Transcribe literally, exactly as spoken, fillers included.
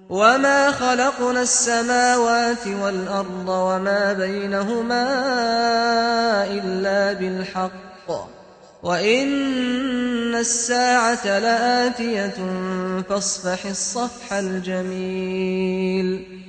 وما خلقنا السماوات والأرض وما بينهما إلا بالحق وإن الساعة لآتية فاصفح الصفح الجميل